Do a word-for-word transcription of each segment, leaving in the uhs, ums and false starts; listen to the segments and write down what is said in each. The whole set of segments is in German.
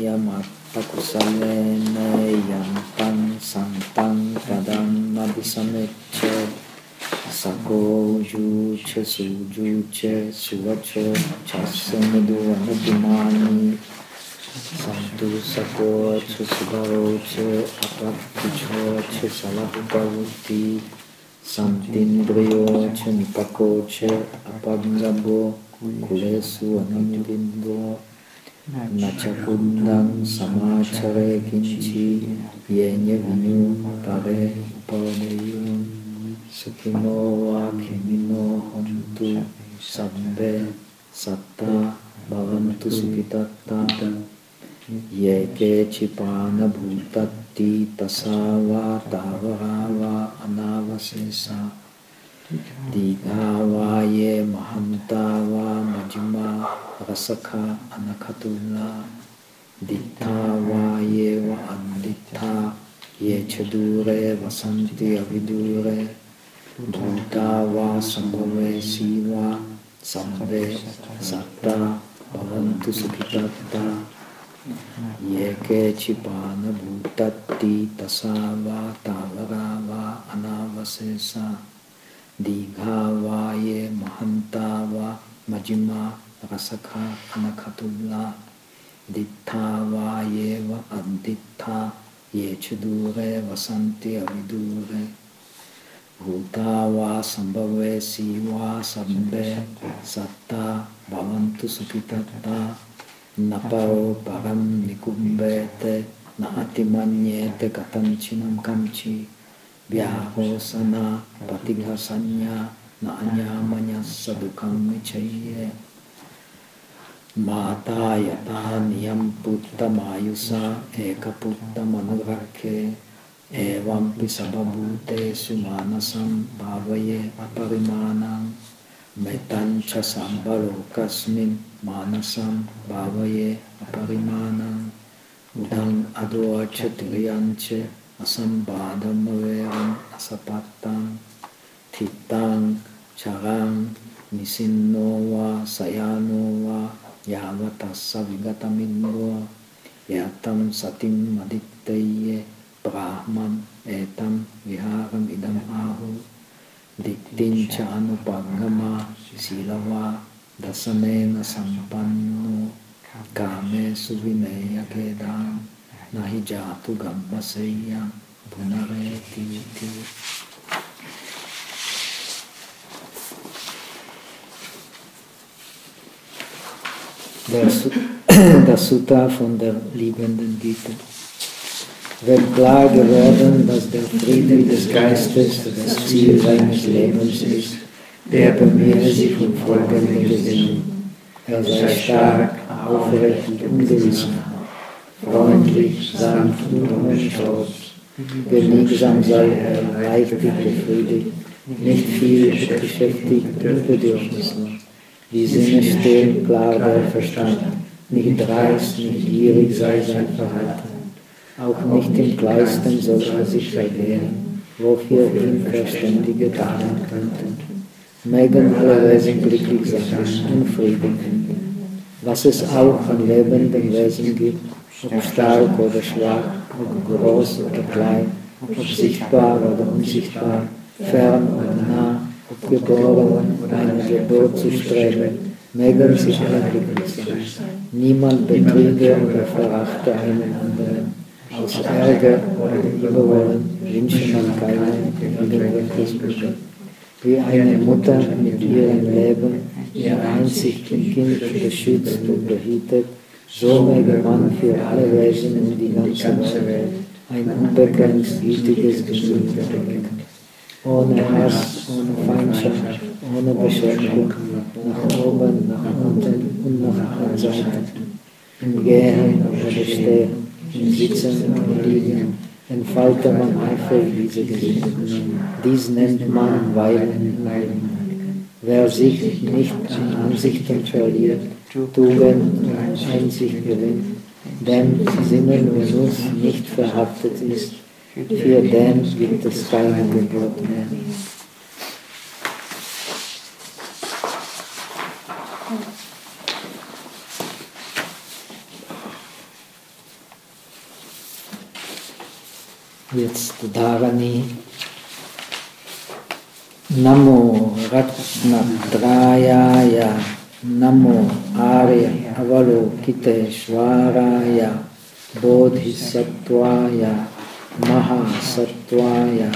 Yamatpakusalene yantam santam padam abhisamecce sako yuche sujuche suvacho chasamudu anabhimani santu sako che subaroche apatichoche salahukavati santindriyoche nipakoche apagabo kulesu anambindo nachakundam samachare kinchi yenye vinu pare upadeyum sukino vakimino hontu sabbe satta bhavantu sukitatta yeke chipana bhutatti tasava tavarava anavasesa Digava ye mahantava majima rasakha anakhatula Dittava ye va andittha ye chadure vasanti avidure Bhutava sambhave siva sambhe satta bhavantu sukhitatta Yeke chipana bhutatti tasava tavarava anavasesa Digava ye mahantava majima rasakha anakhatula Dittava ye va addittha ye chudure vasanti avidure Bhutava sambhave siva sambhe satta bhavantu sukhitatta Naparo param nikumbete na atimanyete katanchinam kamchi Vyahosana patighasanya na anyamanya sadukam michaye Mata yata niyam putta mayusa eka putta manuvrakhe Evampi sababhute sumanasam bhavaye aparimanam Metancha sambalokasmin manasam bhavaye aparimanam Udang adoacha tiriyanche asambadam averam asapattam Thitang charang nisinno sayano va yavatassa vigatamindo yatam satim adittaye brahman etam viharam idam ahu Dittincha anupagama silava dasanena sampanno kame suvineya kedam nahi jatu gambasaya punareti iti. Das Sutta von der liebenden Gita. Wenn klar geworden, dass der Friede des Geistes das Ziel seines Lebens ist, der bemühe sich um folgende Gesinnung. Er sei stark, aufrecht und ungewissenhaft, freundlich, sanft und ohne Stolz. Genügsam sei er, leichtig befriedigt, nicht viel beschäftigt und bedürfnislos. Die Sinne stehen klar der Verstand, nicht dreist, nicht gierig sei sein Verhalten. Auch nicht im Kleinsten soll er sich vergehen, wofür ihn Verständige tarnen könnten. Mögen alle Wesen glücklich sein und Frieden finden. Was es auch an lebenden Wesen gibt, ob stark oder schwach, ob groß oder klein, ob sichtbar oder unsichtbar, fern oder nah, ob geboren oder eine Geburt zu streben, mögen sich alle glücklich sein. Niemand betrüge oder verachte einen anderen. Aus Ärger oder Überwollen wünsche man keinen irgendwelches Glück. Wie eine Mutter mit ihrem Leben ihr einziges Kind beschützt und behütet, so möge man für alle Wesen in die ganze Welt ein unbegrenzt gütiges Gefühl erwecken. Ohne Hass, ohne Feindschaft, ohne Beschränkung, nach oben, nach unten und nach allen Seiten. Im Gehen oder Stehen, im Sitzen und Liegen, entfalte man eifrig diese Gesinnungen. Dies nennt man Weilen in Leiden. Wer sich nicht an Ansichten verliert, Tugend und Einsicht gewinnt, dem Sinnen und Genuss nicht verhaftet ist, für den gibt es keine Geburt mehr. Jetzt Dharani. Namo Ratnatrayaya, Namo Arya Avalokiteshvaraya, Bodhisattvaya, Mahasattvaya,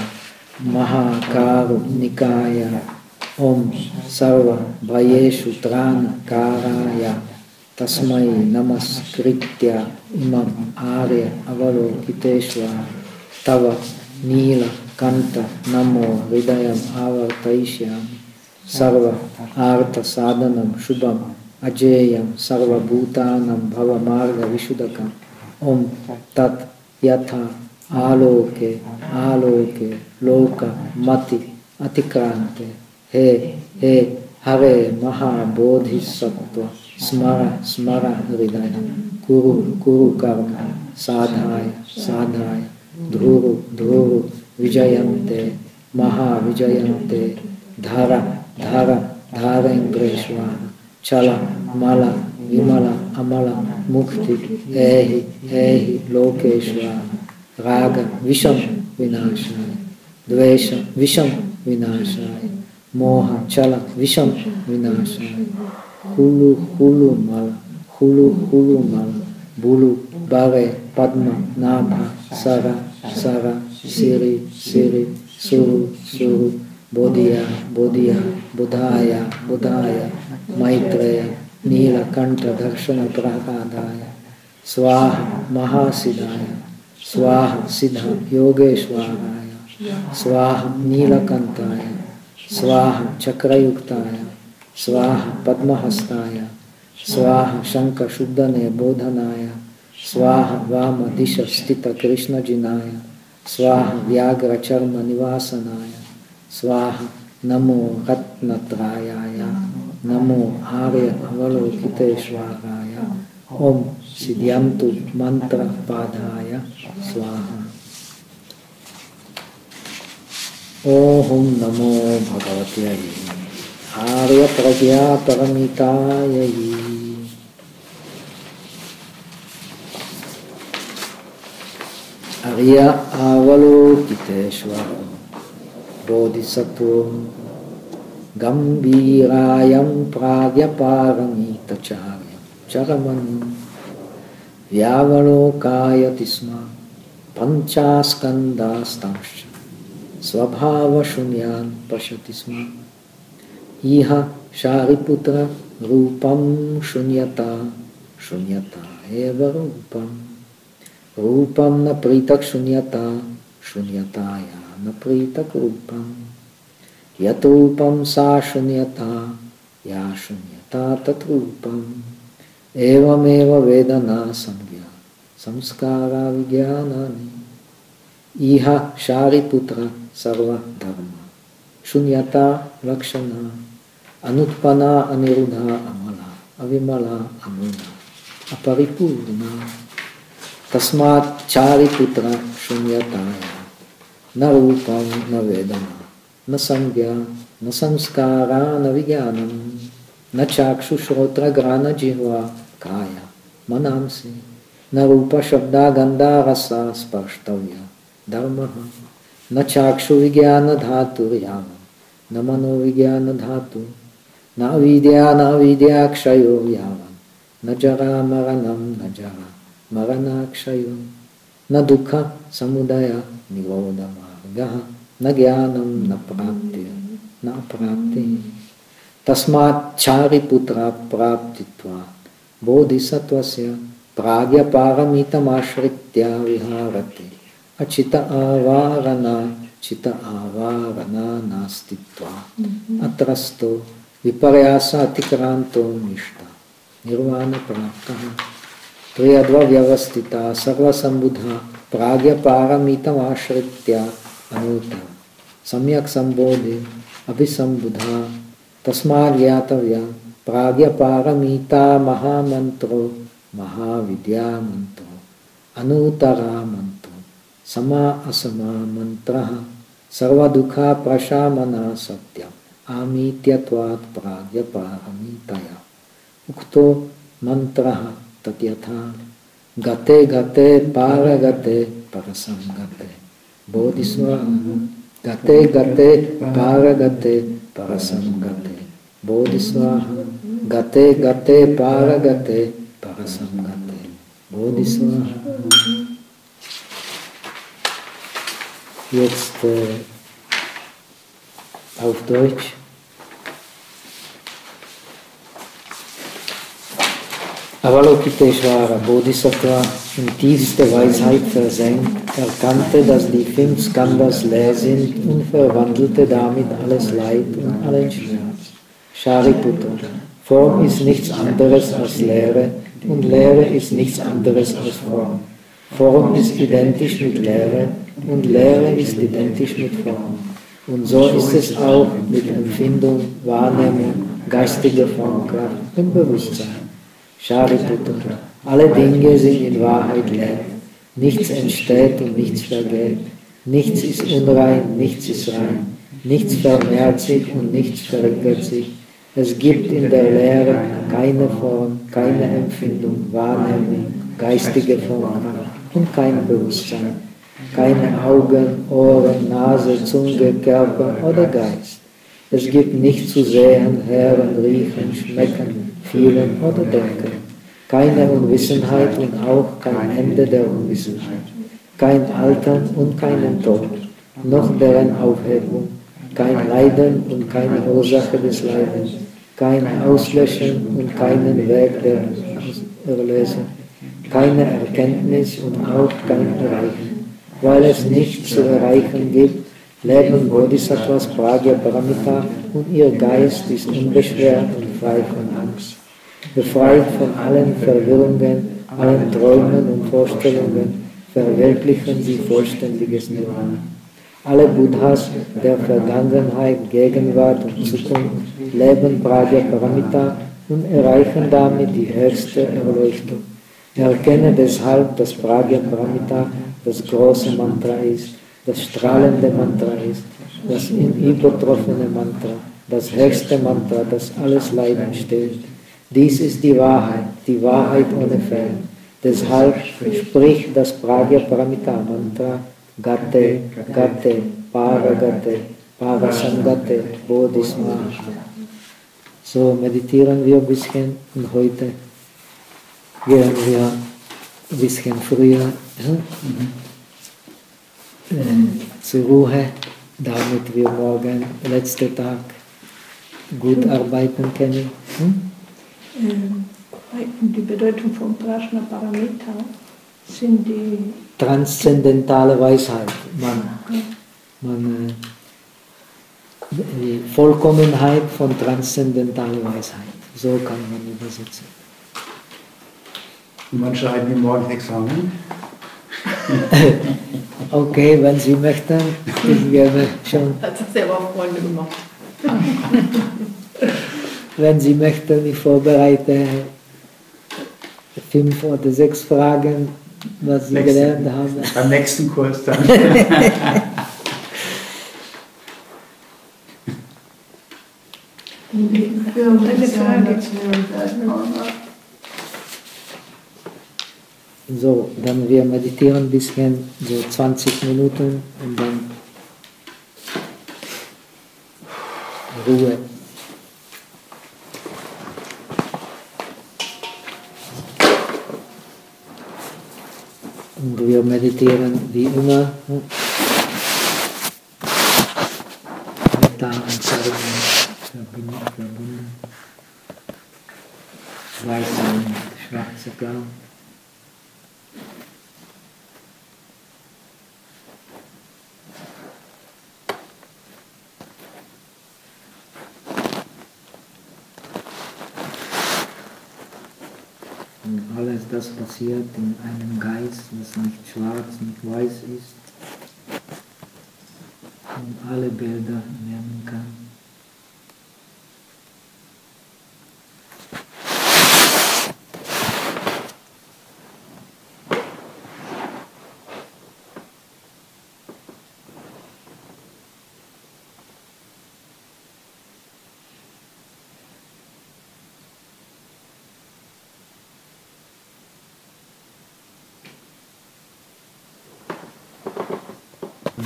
Mahakarunikaya, Om Sarva Bhayeshu Tranakaraya, Tasmai Namaskritya Imam Arya Avalokiteshvara, Tava Nila Kanta Namo Hridayam Avartaishyami, Sarva Artha Sadhanam Shubham Ajeyam Sarva Bhutanam Bhava Marga Vishudakam. Om Tat Yatha Aloke Aloke Loka Mati Atikrante. He He Hare Maha Bodhisattva Smara Smara Hridaya Kuru Kuru Karma Sadhaya Sadhaya Dhuru Dhuru Vijayante Maha Vijayante Dhara Dhara Dharendreshvara Chala Mala Vimala Amala Mukti Ehi Ehi Lokeshvara Raga Visham Vinashaya Dvesha Visham Vinashaya Moha Chala Visham Vinashaya Hulu Hulu Mala Hulu Hulu Mala Bulu Bare Padma Nabha Sara Sara Siri Siri Suru Suru Bodhiya Bodhiya Budhaya Budhaya Maitreya Nila Kanta Darshana Prakadaya Swaha Mahasidaya Swaha Siddha Yogeshwaraya Swaha Nilakantaya Swaha Chakrayuktaya Swaha Padmahastaya Swaha Shanka Shuddhane Bodhanaya Swaha Vama Disha Stita Krishna Jinaya Swaha Vyagra Charma Nivasanaya Swaha Namo Ratnatrayaya Namo Arya Avalokiteshvaraya Om Siddhyantu Mantra Padhaya Swaha. Om Namo Bhagavate Arya Pragya Paramitaya. Arya Avalokiteshvara Bodhisattva Gambhirayam Pragyaparamitacharyam Charamani Vyavalokayati sma Panchaskandastamscha Svabhava Shunyan Pashati sma Iha Shariputra Rupam Shunyata Shunyata Eva Rupam Rupam na pritak shunyata, shunyataya na pritak rupam. Yat rupam sa shunyata, ya shunyata tat rupam. Evam eva vedana samgya, samskara vijnanani. Iha shariputra sarva dharma. Shunyata lakshana, anutpana anirudha amala, avimala amuna, aparipurna. Tasmat Chariputra Shunyataya Na Rupam Na Vedana Na Samgya Na Samskara Na Vijnanam Na Chakshu Shrotra Grana Jihva Kaya Manamsi Na Rupa Shabda Gandha Rasa Sparštavya Dharmaha Na Chakshu Vijnana Dhatu Yavam Na Mano Vijnana Dhatu Na Avidya Na Avidya Kshayo Yavam Na Jara Maranam Na Jara Marana Kshayo Na Dukha Samudaya Nirodha Margaha Na Jnanam Na Prapti Na Prapti Tasmat Chariputra Praptitva Bodhisattvasya Pragya Paramitam Ashritya Viharati Achita Avarana Chita Avarana Nastitva Atrasto Viparyasa Atikranto Nishta Nirvana Praptaha Triyadva Vyavastita Sarva Sambudha Pragya Paramitam Ashritya Anuta Samyak Sambodhi Abhisambudha Tasmad Yatavya Pragya Paramita Mahamantro Mahavidya Mantro Anutara Mantro Sama Asama Mantraha Sarva Dukha Prashamana Satyam Amityatvat Pragya Paramitaya Ukto Mantraha Tatyatha Gate Gate Paragate Parasangate Bodhisvaha. Gate Gate Paragate Parasamgate. Bodhisvaha. Gate Gate Paragate Parasamgate. Bodhisvaha. Jetzt äh, auf Deutsch. Avalokiteshvara Bodhisattva, in tiefste Weisheit versenkt, erkannte, dass die fünf Skandhas leer sind und verwandelte damit alles Leid und allen Schmerz. Shariputra, Form ist nichts anderes als Leere und Leere ist nichts anderes als Form. Form ist identisch mit Leere und Leere ist identisch mit Form. Und so ist es auch mit Empfindung, Wahrnehmung, geistiger Formkraft und Bewusstsein. Shariputra, alle Dinge sind in Wahrheit leer. Nichts entsteht und nichts vergeht. Nichts ist unrein, nichts ist rein. Nichts vermehrt sich und nichts verringert sich. Es gibt in der Leere keine Form, keine Empfindung, Wahrnehmung, geistige Formkraft und kein Bewusstsein. Keine Augen, Ohren, Nase, Zunge, Körper oder Geist. Es gibt nichts zu sehen, hören, riechen, schmecken, fühlen oder denken. Keine Unwissenheit und auch kein Ende der Unwissenheit. Kein Altern und keinen Tod, noch deren Aufhebung. Kein Leiden und keine Ursache des Leidens. Kein Auslöschen und keinen Weg der Erlösung. Keine Erkenntnis und auch kein Erreichen. Weil es nichts zu erreichen gibt, leben Bodhisattvas Pragya Paramita und ihr Geist ist unbeschwert und frei von Angst. Befreit von allen Verwirrungen, allen Träumen und Vorstellungen, verwirklichen sie vollständiges Nirvana. Alle Buddhas der Vergangenheit, Gegenwart und Zukunft leben Pragya Paramita und erreichen damit die höchste Erleuchtung. Erkenne deshalb, dass Pragya Paramita das große Mantra ist, das strahlende Mantra ist, das unübertroffene Mantra, das höchste Mantra, das alles Leiden stillt. Dies ist die Wahrheit, die Wahrheit ohne Fehl. Deshalb spricht das Pragya Paramita Mantra Gate, Gate, Paragate, Parasamgate, Bodhisvaha. So meditieren wir ein bisschen und heute gehen wir ein bisschen früher äh, zur Ruhe, damit wir morgen, letzten Tag, gut arbeiten können. Hm? Die Bedeutung von Prajna Paramita sind die transzendentale Weisheit. Man, man, die Vollkommenheit von transzendentaler Weisheit. So kann man übersetzen. Und wann schreiben wir morgen Examen? Okay, wenn Sie möchten, ich gebe schon. Hat sich selber Freunde gemacht. Wenn Sie möchten, ich vorbereite fünf oder sechs Fragen, was Sie Nächste, gelernt haben. Beim nächsten Kurs dann. Eine Frage. So, dann wir meditieren ein bisschen, so zwanzig Minuten und dann Ruhe. Und wir meditieren wie immer mit Darm und Zellen verbunden, verbunden. Weiße und schwarze Blau. Und alles das passiert in einem Geist, das nicht schwarz, nicht weiß ist und alle Bilder nehmen kann.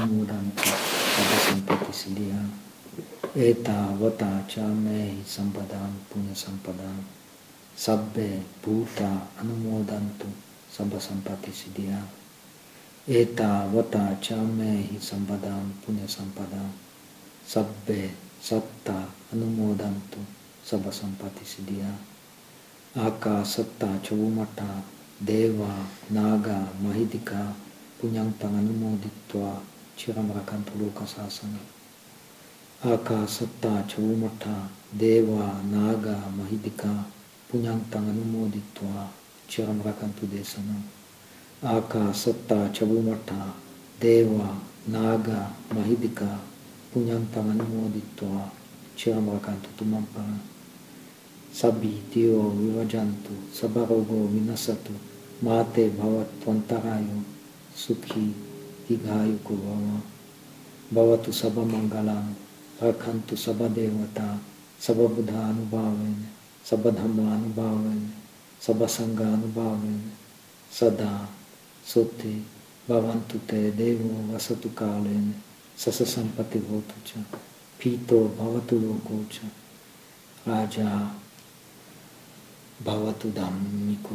anumodantu sabba sampatti siddhya. Eta vata cha mehi sampadam punya sampadam. Sabbe bhuta anumodantu sabba sampatti siddhya. Eta vata cha mehi sampadam punya sampadam. Sabbe satta anumodantu sabba sampatti siddhya. Aka satta chavumata deva naga mahidika punyantang anumoditva chiram rakantu loka sasana. Aka satta chavumata deva naga mahidika punyantang anumoditva chiram rakantu desana. Aka satta chavumata deva naga mahidika punyantang anumoditva chiram rakantu tumampara. Sabbi tiyo vivajantu sabarogo vinasatu mate bhavat tvantarayo sukhi dighayu kubhava. Bhavatu sabba mangalam rakhantu sabba devata sabba buddha anubhaven sabba dhamma anubhaven sabba sangha anubhaven sada sote bhavantu te devo vasatu kalen sasa sampati hotu cha pito bhavatu lokocha raja bhavatu dhammiko.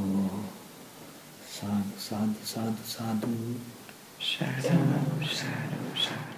Sadhu, sadhu, sadhu, sadhu. Sadhu, sadhu, sadhu.